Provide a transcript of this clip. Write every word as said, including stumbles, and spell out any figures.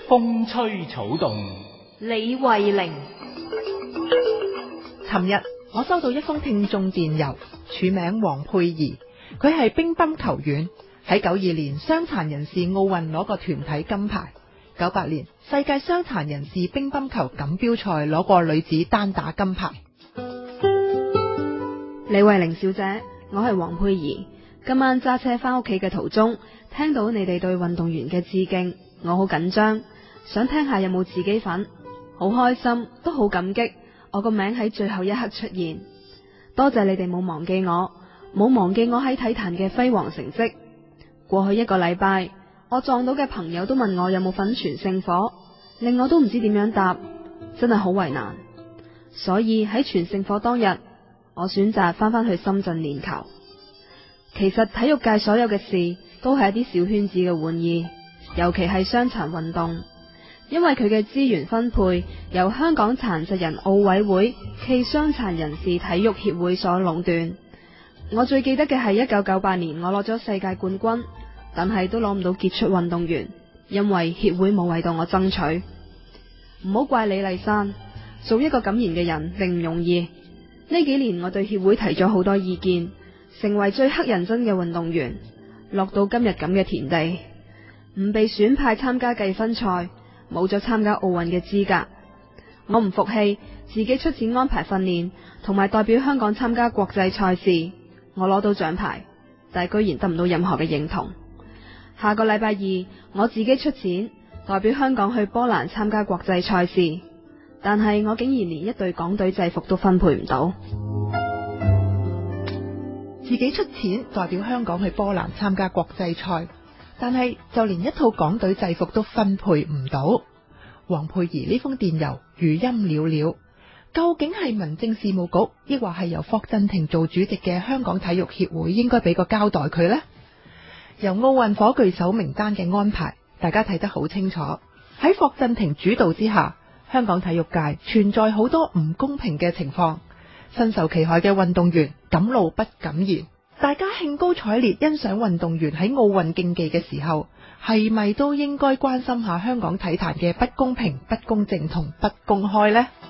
風吹草動， 李慧玲。 尋日我收到一封聽眾電郵，署名黃佩儀，佢係乒乓球員，喺九二年傷殘人士奧運攞過團體金牌，九八年世界傷殘人士乒乓球錦標賽攞過女子單打金牌。 李慧玲小姐，我係黃佩儀，今晚揸車翻屋企嘅途中，聽到你哋對運動員嘅致敬，我好緊張，想聽下有冇自己份，好開心，都好感激我個名喺最後一刻出現，多謝你哋冇忘記我，冇忘記我喺體壇嘅輝煌成績。過去一個禮拜，我撞到嘅朋友都問我有冇份傳聖火，令我都唔知點樣答，真係好為難。所以喺傳聖火當日，我選擇翻返去深圳練球。其實體育界所有嘅事都係一啲小圈子嘅玩意，尤其係傷殘運動，因為佢嘅資源分配由香港殘疾人奧委會暨傷殘人士體育協會所壟斷。我最記得嘅係一九九八年我攞咗世界冠軍，但係都攞唔到傑出運動員，因為協會冇為到我爭取。唔好怪李麗珊，做一個敢言嘅人並唔容易。呢幾年我對協會提咗好多意見，成為最乞人憎嘅運動員，落到今日咁嘅田地，唔被選派參加計分賽，冇咗參加奧運嘅資格。我唔服氣，自己出錢安排訓練，同埋代表香港參加國際賽事。我攞到獎牌，但係居然得唔到任何嘅認同。下個禮拜二，我自己出錢代表香港去波蘭參加國際賽事，但係我竟然連一隊港隊制服都分配唔到。 自己出錢代表香港去波蘭參加國際賽，但係就連一套港隊制服都分配唔到。黃佩儀呢封電郵餘音裊裊，究竟係民政事務局，抑或係由霍震霆做主席嘅香港體育協會應該俾個交代佢呢？由奧運火炬手名單嘅安排，大家睇得好清楚。喺霍震霆主導之下，香港體育界存在好多唔公平嘅情況，身受其害嘅運動員敢怒不敢言。大家興高采烈欣賞運動員喺奧運競技嘅時候，係咪都應該關心下香港體壇嘅不公平、不公正同不公開呢？